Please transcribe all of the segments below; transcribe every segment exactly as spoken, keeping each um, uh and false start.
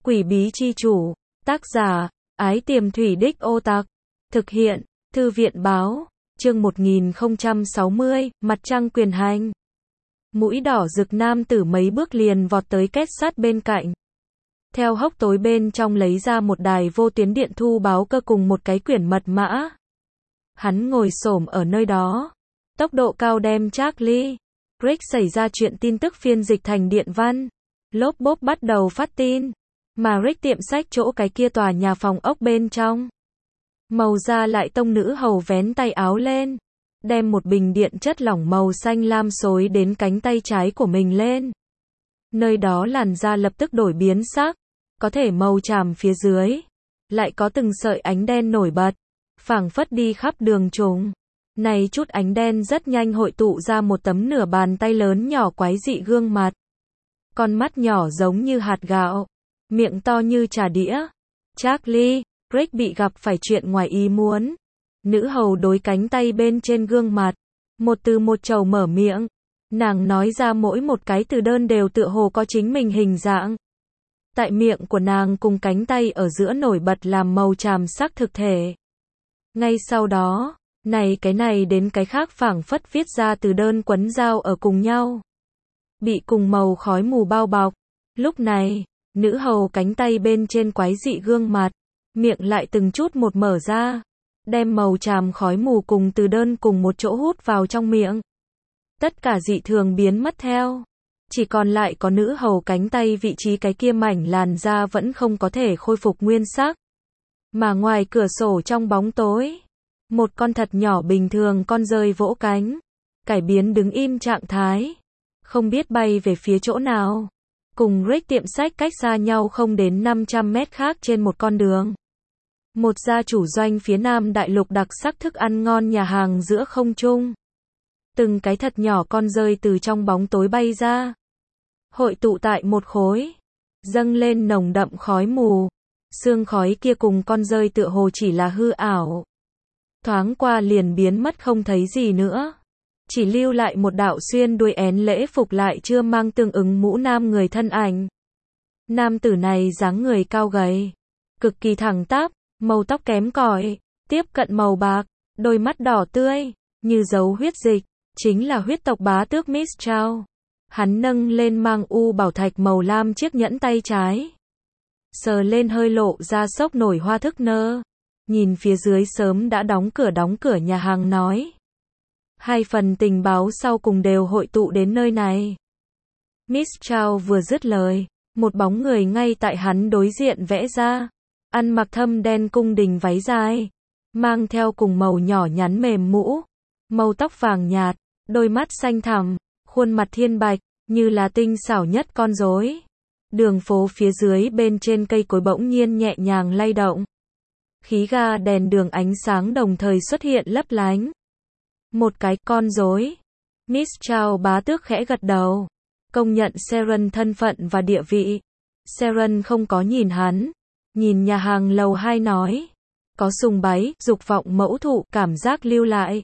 Quỷ bí chi chủ, tác giả, Ái Tiềm Thủy Đích Ô Tặc, thực hiện, Thư viện báo, chương một nghìn không trăm sáu mươi, mặt trăng quyền hành. Mũi đỏ rực nam tử mấy bước liền vọt tới kết sắt bên cạnh. Theo hốc tối bên trong lấy ra một đài vô tuyến điện thu báo cơ cùng một cái quyển mật mã. Hắn ngồi xổm ở nơi đó. Tốc độ cao đem Charlie, Rick xảy ra chuyện tin tức phiên dịch thành điện văn. Lốp bốp bắt đầu phát tin. Mà Rick tiệm sách chỗ cái kia tòa nhà phòng ốc bên trong. Màu da lại tông nữ hầu vén tay áo lên. Đem một bình điện chất lỏng màu xanh lam xối đến cánh tay trái của mình lên. Nơi đó làn da lập tức đổi biến sắc. Có thể màu tràm phía dưới. Lại có từng sợi ánh đen nổi bật. Phảng phất đi khắp đường trùng. Này chút ánh đen rất nhanh hội tụ ra một tấm nửa bàn tay lớn nhỏ quái dị gương mặt. Con mắt nhỏ giống như hạt gạo. Miệng to như trà đĩa. Charlie, Rick bị gặp phải chuyện ngoài ý muốn. Nữ hầu đối cánh tay bên trên gương mặt. Một từ một chầu mở miệng. Nàng nói ra mỗi một cái từ đơn đều tựa hồ có chính mình hình dạng. Tại miệng của nàng cùng cánh tay ở giữa nổi bật làm màu tràm sắc thực thể. Ngay sau đó, này cái này đến cái khác phảng phất viết ra từ đơn quấn dao ở cùng nhau. Bị cùng màu khói mù bao bọc. Lúc này, nữ hầu cánh tay bên trên quái dị gương mặt, miệng lại từng chút một mở ra, đem màu tràm khói mù cùng từ đơn cùng một chỗ hút vào trong miệng. Tất cả dị thường biến mất theo. Chỉ còn lại có nữ hầu cánh tay vị trí cái kia mảnh làn da vẫn không có thể khôi phục nguyên sắc. Mà ngoài cửa sổ trong bóng tối, một con thật nhỏ bình thường con dơi vỗ cánh, cải biến đứng im trạng thái, không biết bay về phía chỗ nào. Cùng Rick tiệm sách cách xa nhau không đến năm trăm mét khác trên một con đường. Một gia chủ doanh phía Nam Đại Lục đặc sắc thức ăn ngon nhà hàng giữa không trung. Từng cái thật nhỏ con dơi từ trong bóng tối bay ra. Hội tụ tại một khối. Dâng lên nồng đậm khói mù. Sương khói kia cùng con dơi tựa hồ chỉ là hư ảo. Thoáng qua liền biến mất không thấy gì nữa. Chỉ lưu lại một đạo xuyên đuôi én lễ phục lại chưa mang tương ứng mũ nam người thân ảnh. Nam tử này dáng người cao gầy, cực kỳ thẳng tắp, màu tóc kém cỏi, tiếp cận màu bạc, đôi mắt đỏ tươi, như dấu huyết dịch, chính là huyết tộc bá tước Mistral. Hắn nâng lên mang u bảo thạch màu lam chiếc nhẫn tay trái. Sờ lên hơi lộ ra sốc nổi hoa thức nơ. Nhìn phía dưới sớm đã đóng cửa đóng cửa nhà hàng nói. Hai phần tình báo sau cùng đều hội tụ đến nơi này. Mistral vừa dứt lời, một bóng người ngay tại hắn đối diện vẽ ra. Ăn mặc thâm đen cung đình váy dài, mang theo cùng màu nhỏ nhắn mềm mũ, màu tóc vàng nhạt, đôi mắt xanh thẳm, khuôn mặt thiên bạch, như là tinh xảo nhất con rối. Đường phố phía dưới bên trên cây cối bỗng nhiên nhẹ nhàng lay động. Khí ga đèn đường ánh sáng đồng thời xuất hiện lấp lánh. Một cái con rối. Mistral bá tước khẽ gật đầu. Công nhận Seren thân phận và địa vị. Seren không có nhìn hắn. Nhìn nhà hàng lầu hai nói. Có sùng bái, dục vọng mẫu thụ, cảm giác lưu lại.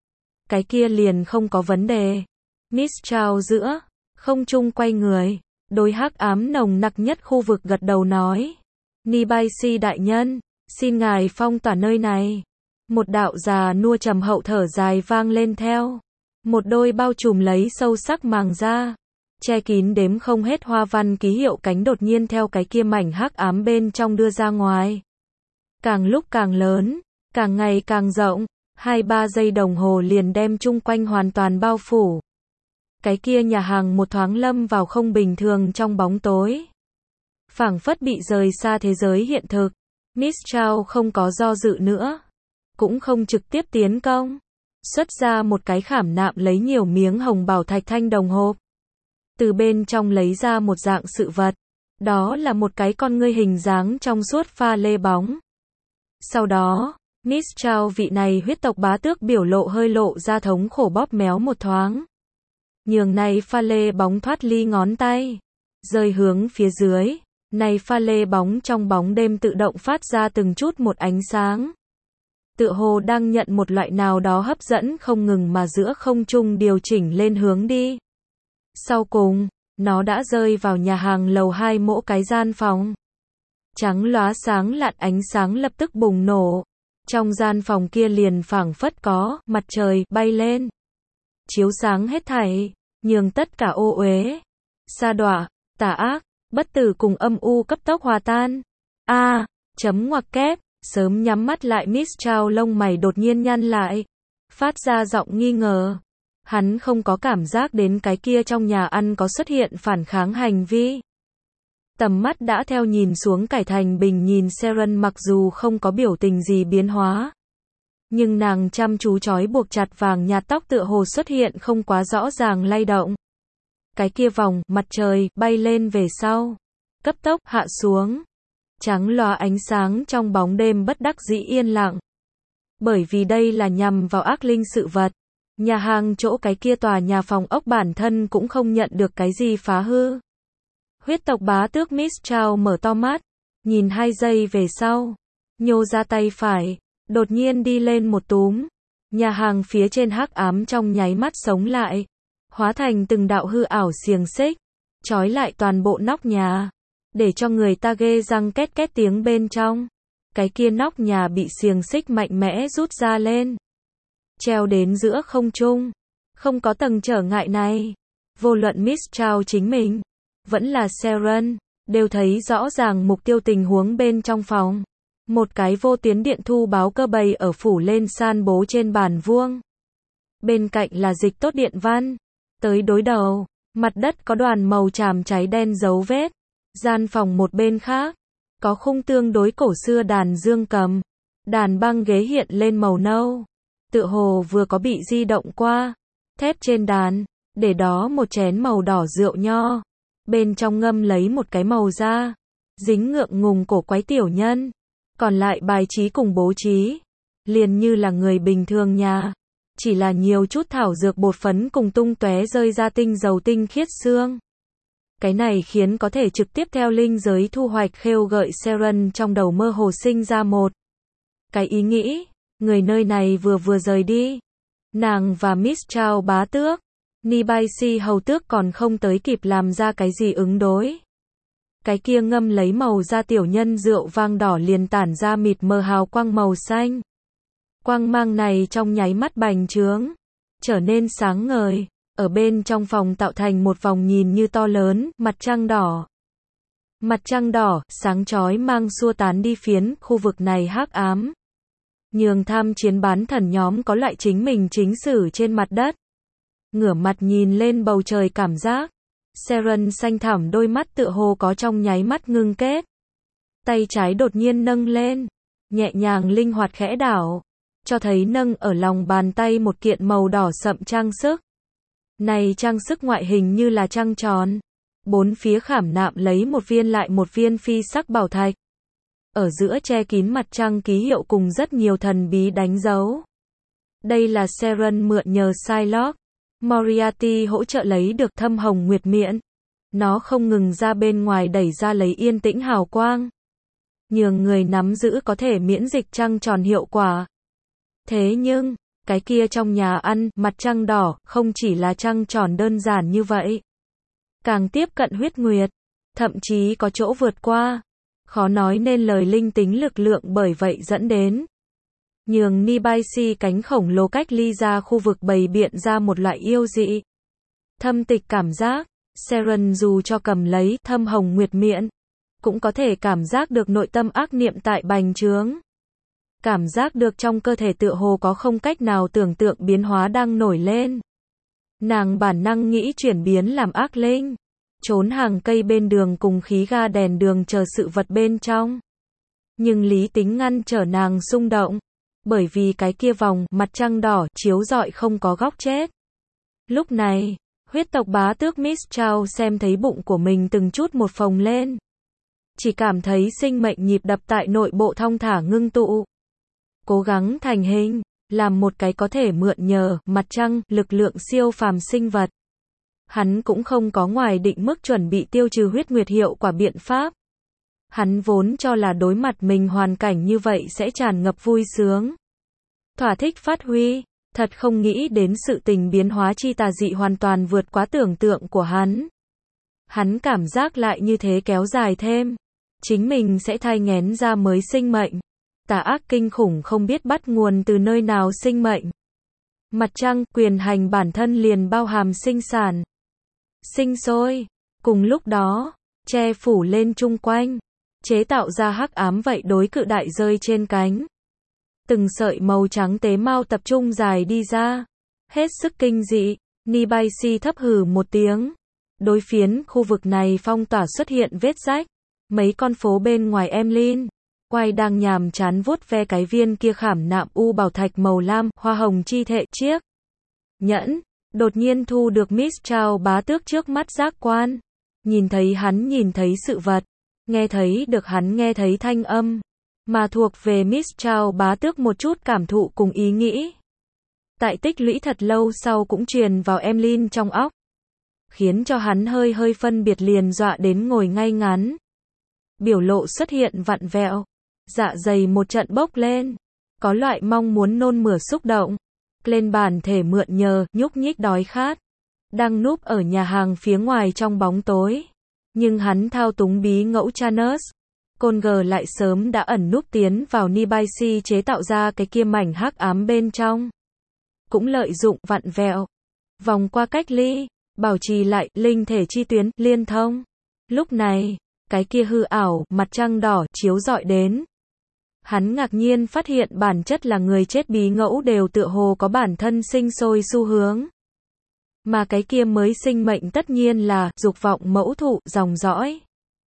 Cái kia liền không có vấn đề. Mistral giữa. Không trung quay người. Đôi hắc ám nồng nặc nhất khu vực gật đầu nói. Nibaisi đại nhân. Xin ngài phong tỏa nơi này. Một đạo già nua trầm hậu thở dài vang lên theo. Một đôi bao trùm lấy sâu sắc màng da. Che kín đếm không hết hoa văn ký hiệu cánh đột nhiên theo cái kia mảnh hắc ám bên trong đưa ra ngoài. Càng lúc càng lớn, càng ngày càng rộng, hai ba giây đồng hồ liền đem chung quanh hoàn toàn bao phủ. Cái kia nhà hàng một thoáng lâm vào không bình thường trong bóng tối. Phảng phất bị rời xa thế giới hiện thực. Mistral không có do dự nữa. Cũng không trực tiếp tiến công. Xuất ra một cái khảm nạm lấy nhiều miếng hồng bảo thạch thanh đồng hộp. Từ bên trong lấy ra một dạng sự vật. Đó là một cái con ngươi hình dáng trong suốt pha lê bóng. Sau đó, Mistral vị này huyết tộc bá tước biểu lộ hơi lộ ra thống khổ bóp méo một thoáng. Nhường này pha lê bóng thoát ly ngón tay. Rơi hướng phía dưới. Này pha lê bóng trong bóng đêm tự động phát ra từng chút một ánh sáng. Tựa hồ đang nhận một loại nào đó hấp dẫn không ngừng mà giữa không trung điều chỉnh lên hướng đi. Sau cùng, nó đã rơi vào nhà hàng lầu hai mỗi cái gian phòng. Trắng lóa sáng lạn ánh sáng lập tức bùng nổ. Trong gian phòng kia liền phảng phất có mặt trời bay lên, chiếu sáng hết thảy, nhường tất cả ô uế, sa đọa, tà ác, bất tử cùng âm u cấp tốc hòa tan. A, à, chấm ngoặc kép, sớm nhắm mắt lại Miss Chow lông mày đột nhiên nhăn lại, phát ra giọng nghi ngờ. Hắn không có cảm giác đến cái kia trong nhà ăn có xuất hiện phản kháng hành vi. Tầm mắt đã theo nhìn xuống Cải Thành Bình nhìn Seren mặc dù không có biểu tình gì biến hóa. Nhưng nàng chăm chú trói buộc chặt vàng nhạt tóc tựa hồ xuất hiện không quá rõ ràng lay động. Cái kia vòng mặt trời bay lên về sau, cấp tốc hạ xuống. Trắng loá ánh sáng trong bóng đêm bất đắc dĩ yên lặng. Bởi vì đây là nhằm vào ác linh sự vật. Nhà hàng chỗ cái kia tòa nhà phòng ốc bản thân cũng không nhận được cái gì phá hư. Huyết tộc bá tước Miss Chow mở to mắt, nhìn hai giây về sau, nhô ra tay phải, đột nhiên đi lên một túm. Nhà hàng phía trên hắc ám trong nháy mắt sống lại, hóa thành từng đạo hư ảo xiềng xích, trói lại toàn bộ nóc nhà, để cho người ta ghê răng két két tiếng bên trong. Cái kia nóc nhà bị xiềng xích mạnh mẽ rút ra lên, treo đến giữa không trung, không có tầng trở ngại này. Vô luận Miss Chow chính mình, vẫn là Seren, đều thấy rõ ràng mục tiêu tình huống bên trong phòng. Một cái vô tuyến điện thu báo cơ bày ở phủ lên san bố trên bàn vuông. Bên cạnh là dịch tốt điện văn. Tới đối đầu, mặt đất có đoàn màu tràm cháy đen dấu vết. Gian phòng một bên khác, có khung tương đối cổ xưa đàn dương cầm. Đàn băng ghế hiện lên màu nâu, tựa hồ vừa có bị di động qua. Thép trên đàn, để đó một chén màu đỏ rượu nho. Bên trong ngâm lấy một cái màu da, dính ngượng ngùng cổ quái tiểu nhân. Còn lại bài trí cùng bố trí, liền như là người bình thường nhà. Chỉ là nhiều chút thảo dược bột phấn cùng tung tóe rơi ra tinh dầu tinh khiết xương. Cái này khiến có thể trực tiếp theo linh giới thu hoạch khêu gợi Seren trong đầu mơ hồ sinh ra một cái ý nghĩ, người nơi này vừa vừa rời đi. Nàng và Miss Chow bá tước, Nibaisi hầu tước còn không tới kịp làm ra cái gì ứng đối. Cái kia ngâm lấy màu da tiểu nhân rượu vang đỏ liền tản ra mịt mờ hào quang màu xanh. Quang mang này trong nháy mắt bành trướng, trở nên sáng ngời, ở bên trong phòng tạo thành một vòng nhìn như to lớn, mặt trăng đỏ. Mặt trăng đỏ, sáng chói mang xua tán đi phiến khu vực này hắc ám. Nhường tham chiến bán thần nhóm có loại chính mình chính xử trên mặt đất. Ngửa mặt nhìn lên bầu trời cảm giác. Seren xanh thẳm đôi mắt tựa hồ có trong nháy mắt ngưng kết. Tay trái đột nhiên nâng lên, nhẹ nhàng linh hoạt khẽ đảo, cho thấy nâng ở lòng bàn tay một kiện màu đỏ sậm trang sức. Này trang sức ngoại hình như là trăng tròn, bốn phía khảm nạm lấy một viên lại một viên phi sắc bảo thạch. Ở giữa che kín mặt trăng ký hiệu cùng rất nhiều thần bí đánh dấu. Đây là Seren mượn nhờ Psylocke Moriarty hỗ trợ lấy được thâm hồng nguyệt miễn. Nó không ngừng ra bên ngoài đẩy ra lấy yên tĩnh hào quang, nhường người nắm giữ có thể miễn dịch trăng tròn hiệu quả. Thế nhưng, cái kia trong nhà ăn, mặt trăng đỏ, không chỉ là trăng tròn đơn giản như vậy. Càng tiếp cận huyết nguyệt, thậm chí có chỗ vượt qua. Khó nói nên lời linh tính lực lượng bởi vậy dẫn đến. Nhường Nibaisi cánh khổng lồ cách ly ra khu vực bày biện ra một loại yêu dị. Thâm tịch cảm giác, Seren dù cho cầm lấy thâm hồng nguyệt miễn, cũng có thể cảm giác được nội tâm ác niệm tại bành trướng. Cảm giác được trong cơ thể tựa hồ có không cách nào tưởng tượng biến hóa đang nổi lên. Nàng bản năng nghĩ chuyển biến làm ác linh, trốn hàng cây bên đường cùng khí ga đèn đường chờ sự vật bên trong. Nhưng lý tính ngăn trở nàng xung động, bởi vì cái kia vòng mặt trăng đỏ chiếu rọi không có góc chết. Lúc này, huyết tộc bá tước Miss Chow xem thấy bụng của mình từng chút một phồng lên. Chỉ cảm thấy sinh mệnh nhịp đập tại nội bộ thong thả ngưng tụ. Cố gắng thành hình, làm một cái có thể mượn nhờ mặt trăng lực lượng siêu phàm sinh vật. Hắn cũng không có ngoài định mức chuẩn bị tiêu trừ huyết nguyệt hiệu quả biện pháp. Hắn vốn cho là đối mặt mình hoàn cảnh như vậy sẽ tràn ngập vui sướng, thỏa thích phát huy, thật không nghĩ đến sự tình biến hóa chi tà dị hoàn toàn vượt quá tưởng tượng của hắn. Hắn cảm giác lại như thế kéo dài thêm, chính mình sẽ thai nghén ra mới sinh mệnh. Tà ác kinh khủng không biết bắt nguồn từ nơi nào sinh mệnh. Mặt trăng, quyền hành bản thân liền bao hàm sinh sản, sinh sôi. Cùng lúc đó, che phủ lên chung quanh, chế tạo ra hắc ám vậy đối cự đại rơi trên cánh. Từng sợi màu trắng tế mao tập trung dài đi ra. Hết sức kinh dị, Nibaisi thấp hừ một tiếng. Đối phiến khu vực này phong tỏa xuất hiện vết rách. Mấy con phố bên ngoài Emlyn, quay đang nhàm chán vuốt ve cái viên kia khảm nạm u bảo thạch màu lam, hoa hồng chi thệ chiếc nhẫn. Đột nhiên thu được Miss Chao bá tước trước mắt giác quan. Nhìn thấy hắn nhìn thấy sự vật. Nghe thấy được hắn nghe thấy thanh âm. Mà thuộc về Miss Chao bá tước một chút cảm thụ cùng ý nghĩ. Tại tích lũy thật lâu sau cũng truyền vào Emlyn trong óc. Khiến cho hắn hơi hơi phân biệt liền dọa đến ngồi ngay ngắn. Biểu lộ xuất hiện vặn vẹo. Dạ dày một trận bốc lên. Có loại mong muốn nôn mửa xúc động. Lên bản thể mượn nhờ, nhúc nhích đói khát. Đang núp ở nhà hàng phía ngoài trong bóng tối. Nhưng hắn thao túng bí ngẫu Chanus. Conger lại sớm đã ẩn núp tiến vào Nibaisi chế tạo ra cái kia mảnh hắc ám bên trong. Cũng lợi dụng vặn vẹo. Vòng qua cách ly. Bảo trì lại linh thể chi tuyến liên thông. Lúc này, cái kia hư ảo, mặt trăng đỏ chiếu rọi đến. Hắn ngạc nhiên phát hiện bản chất là người chết bí ngẫu đều tựa hồ có bản thân sinh sôi xu hướng. Mà cái kia mới sinh mệnh tất nhiên là dục vọng mẫu thụ dòng dõi.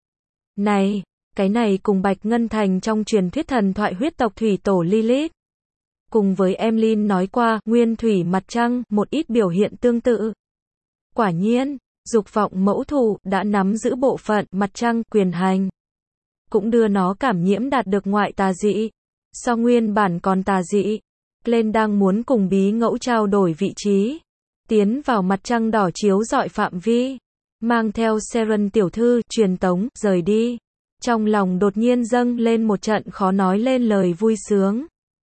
Này, cái này cùng Bạch Ngân Thành trong truyền thuyết thần thoại huyết tộc thủy tổ Lilith. Cùng với Emlyn nói qua, nguyên thủy mặt trăng, một ít biểu hiện tương tự. Quả nhiên, dục vọng mẫu thụ đã nắm giữ bộ phận mặt trăng quyền hành. Cũng đưa nó cảm nhiễm đạt được ngoại tà dị. So nguyên bản còn tà dị. Glenn đang muốn cùng bí ngẫu trao đổi vị trí. Tiến vào mặt trăng đỏ chiếu rọi phạm vi. Mang theo Seren tiểu thư, truyền tống, rời đi. Trong lòng đột nhiên dâng lên một trận khó nói lên lời vui sướng.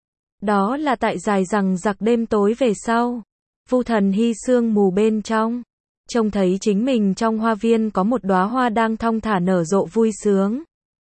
Đó là tại dài rằng giặc đêm tối về sau. Vu thần hy sương mù bên trong. Trông thấy chính mình trong hoa viên có một đóa hoa đang thong thả nở rộ vui sướng.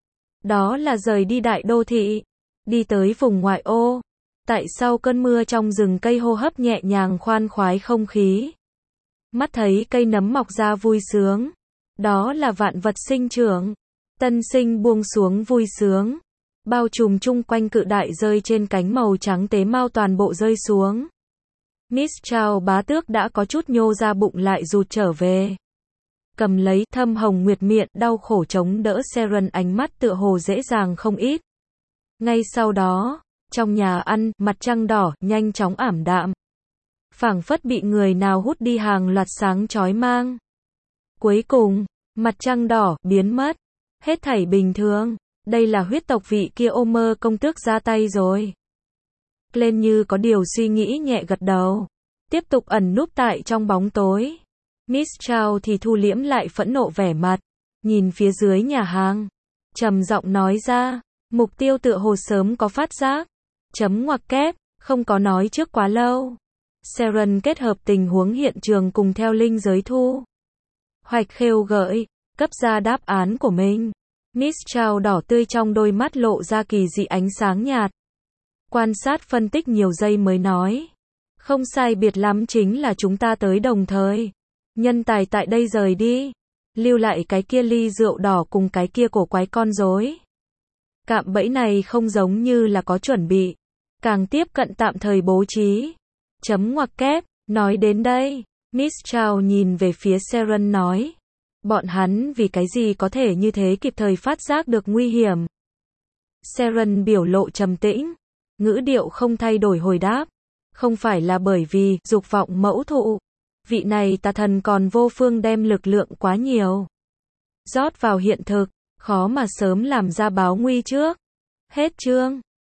Đó là rời đi đại đô thị. Đi tới vùng ngoại ô. Tại sau cơn mưa trong rừng cây hô hấp nhẹ nhàng khoan khoái không khí. Mắt thấy cây nấm mọc ra vui sướng. Đó là vạn vật sinh trưởng. Tân sinh buông xuống vui sướng. Bao trùm chung quanh cự đại rơi trên cánh màu trắng tế mao toàn bộ rơi xuống. Miss Chao bá tước đã có chút nhô ra bụng lại rụt trở về. Cầm lấy thâm hồng nguyệt miệng đau khổ chống đỡ Seren ánh mắt tựa hồ dễ dàng không ít. Ngay sau đó, trong nhà ăn, mặt trăng đỏ, nhanh chóng ảm đạm. Phảng phất bị người nào hút đi hàng loạt sáng chói mang. Cuối cùng, mặt trăng đỏ, biến mất. Hết thảy bình thường. Đây là huyết tộc vị kia ô mơ công tước ra tay rồi. Lên như có điều suy nghĩ nhẹ gật đầu. Tiếp tục ẩn núp tại trong bóng tối. Miss Chao thì thu liễm lại phẫn nộ vẻ mặt. Nhìn phía dưới nhà hàng. Trầm giọng nói ra. Mục tiêu tựa hồ sớm có phát giác. Chấm ngoặc kép. Không có nói trước quá lâu. Seren kết hợp tình huống hiện trường cùng theo linh giới thu hoạch khêu gợi. Cấp ra đáp án của mình. Miss Chao đỏ tươi trong đôi mắt lộ ra kỳ dị ánh sáng nhạt. Quan sát phân tích nhiều giây mới nói. Không sai biệt lắm chính là chúng ta tới đồng thời. Nhân tài tại đây rời đi. Lưu lại cái kia ly rượu đỏ cùng cái kia cổ quái con rối. Cạm bẫy này không giống như là có chuẩn bị. Càng tiếp cận tạm thời bố trí. Chấm ngoặc kép. Nói đến đây. Miss Chao nhìn về phía Seren nói. Bọn hắn vì cái gì có thể như thế kịp thời phát giác được nguy hiểm. Seren biểu lộ trầm tĩnh. Ngữ điệu không thay đổi hồi đáp. Không phải là bởi vì dục vọng mẫu thụ. Vị này tà thần còn vô phương đem lực lượng quá nhiều. Rót vào hiện thực. Khó mà sớm làm ra báo nguy trước. Hết chương.